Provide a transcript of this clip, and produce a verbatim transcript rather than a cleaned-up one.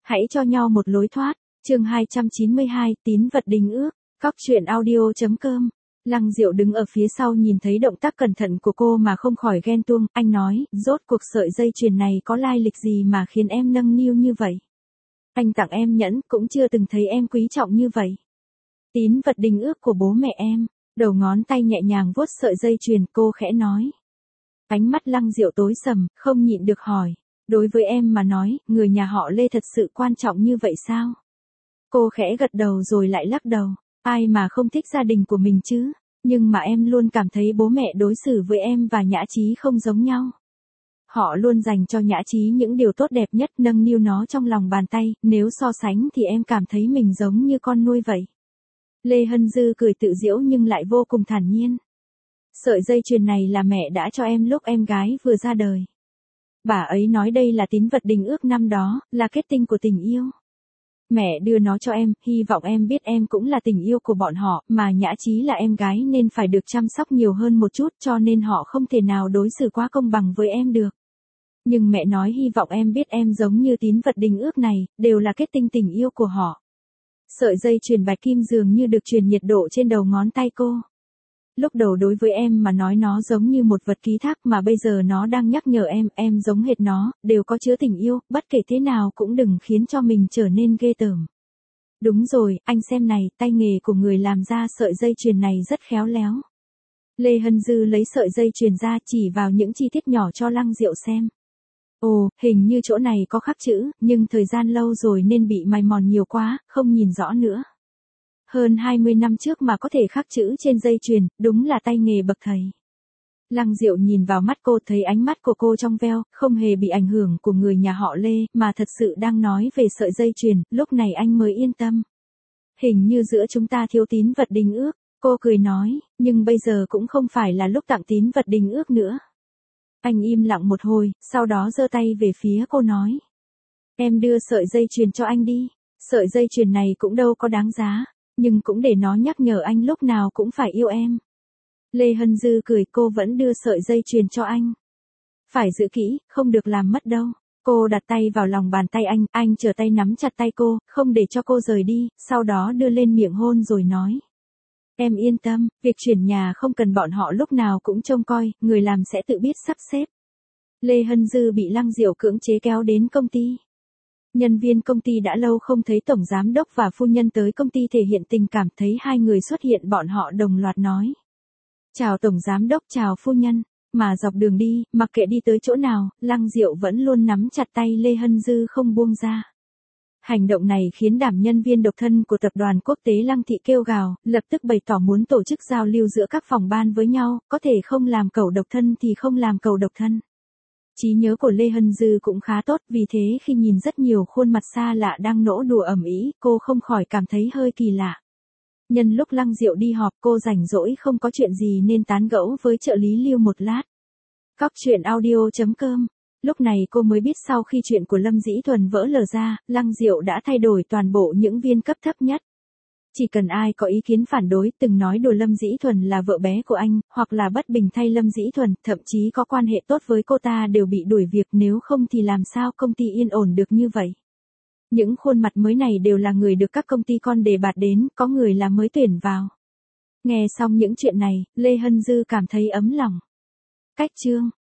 Hãy cho nhau một lối thoát. Chương hai trăm chín mươi hai, tín vật đính ước. Cóc truyện audio chấm com. Lăng Diệu đứng ở phía sau nhìn thấy động tác cẩn thận của cô mà không khỏi ghen tuông, anh nói, rốt cuộc sợi dây chuyền này có lai lịch gì mà khiến em nâng niu như vậy? Anh tặng em nhẫn, cũng chưa từng thấy em quý trọng như vậy. Tín vật đính ước của bố mẹ em. Đầu ngón tay nhẹ nhàng vuốt sợi dây chuyền, cô khẽ nói. Ánh mắt Lăng Diệu tối sầm, không nhịn được hỏi, đối với em mà nói, người nhà họ Lê thật sự quan trọng như vậy sao? Cô khẽ gật đầu rồi lại lắc đầu, ai mà không thích gia đình của mình chứ, nhưng mà em luôn cảm thấy bố mẹ đối xử với em và Nhã Chí không giống nhau. Họ luôn dành cho Nhã Chí những điều tốt đẹp nhất, nâng niu nó trong lòng bàn tay, nếu so sánh thì em cảm thấy mình giống như con nuôi vậy. Lê Hân Dư cười tự giễu nhưng lại vô cùng thản nhiên. Sợi dây chuyền này là mẹ đã cho em lúc em gái vừa ra đời. Bà ấy nói đây là tín vật đính ước năm đó, là kết tinh của tình yêu. Mẹ đưa nó cho em, hy vọng em biết em cũng là tình yêu của bọn họ, mà Nhã Chí là em gái nên phải được chăm sóc nhiều hơn một chút, cho nên họ không thể nào đối xử quá công bằng với em được. Nhưng mẹ nói hy vọng em biết em giống như tín vật đính ước này, đều là kết tinh tình yêu của họ. Sợi dây chuyền bạch kim dường như được truyền nhiệt độ trên đầu ngón tay cô. Lúc đầu đối với em mà nói nó giống như một vật ký thác, mà bây giờ nó đang nhắc nhở em, em giống hệt nó, đều có chứa tình yêu, bất kể thế nào cũng đừng khiến cho mình trở nên ghê tởm. Đúng rồi, anh xem này, tay nghề của người làm ra sợi dây chuyền này rất khéo léo. Lê Hân Dư lấy sợi dây chuyền ra chỉ vào những chi tiết nhỏ cho Lăng Diệu xem. Ồ, hình như chỗ này có khắc chữ, nhưng thời gian lâu rồi nên bị mài mòn nhiều quá, không nhìn rõ nữa. Hơn hai mươi năm trước mà có thể khắc chữ trên dây chuyền, đúng là tay nghề bậc thầy. Lăng Diệu nhìn vào mắt cô, thấy ánh mắt của cô trong veo, không hề bị ảnh hưởng của người nhà họ Lê, mà thật sự đang nói về sợi dây chuyền, lúc này anh mới yên tâm. Hình như giữa chúng ta thiếu tín vật đính ước, cô cười nói, nhưng bây giờ cũng không phải là lúc tặng tín vật đính ước nữa. Anh im lặng một hồi, sau đó giơ tay về phía cô nói. Em đưa sợi dây chuyền cho anh đi, sợi dây chuyền này cũng đâu có đáng giá. Nhưng cũng để nó nhắc nhở anh lúc nào cũng phải yêu em. Lê Hân Dư cười, cô vẫn đưa sợi dây chuyền cho anh. Phải giữ kỹ, không được làm mất đâu. Cô đặt tay vào lòng bàn tay anh, anh trở tay nắm chặt tay cô, không để cho cô rời đi, sau đó đưa lên miệng hôn rồi nói. Em yên tâm, việc chuyển nhà không cần bọn họ lúc nào cũng trông coi, người làm sẽ tự biết sắp xếp. Lê Hân Dư bị Lăng Diệu cưỡng chế kéo đến công ty. Nhân viên công ty đã lâu không thấy tổng giám đốc và phu nhân tới công ty thể hiện tình cảm, thấy hai người xuất hiện bọn họ đồng loạt nói. Chào tổng giám đốc, chào phu nhân, mà dọc đường đi, mặc kệ đi tới chỗ nào, Lăng Diệu vẫn luôn nắm chặt tay Lê Hân Dư không buông ra. Hành động này khiến đảm nhân viên độc thân của tập đoàn quốc tế Lăng Thị kêu gào, lập tức bày tỏ muốn tổ chức giao lưu giữa các phòng ban với nhau, có thể không làm cẩu độc thân thì không làm cẩu độc thân. Trí nhớ của Lê Hân Dư cũng khá tốt, vì thế khi nhìn rất nhiều khuôn mặt xa lạ đang nỗ đùa ầm ĩ, cô không khỏi cảm thấy hơi kỳ lạ. Nhân lúc Lăng Diệu đi họp, cô rảnh rỗi không có chuyện gì nên tán gẫu với trợ lý Lưu một lát. Cóc truyện audio chấm com. Lúc này cô mới biết sau khi chuyện của Lâm Dĩ Thuần vỡ lờ ra, Lăng Diệu đã thay đổi toàn bộ những viên cấp thấp nhất. Chỉ cần ai có ý kiến phản đối, từng nói đùa Lâm Dĩ Thuần là vợ bé của anh, hoặc là bất bình thay Lâm Dĩ Thuần, thậm chí có quan hệ tốt với cô ta đều bị đuổi việc, nếu không thì làm sao công ty yên ổn được như vậy. Những khuôn mặt mới này đều là người được các công ty con đề bạt đến, có người là mới tuyển vào. Nghe xong những chuyện này, Lê Hân Dư cảm thấy ấm lòng. Cách chương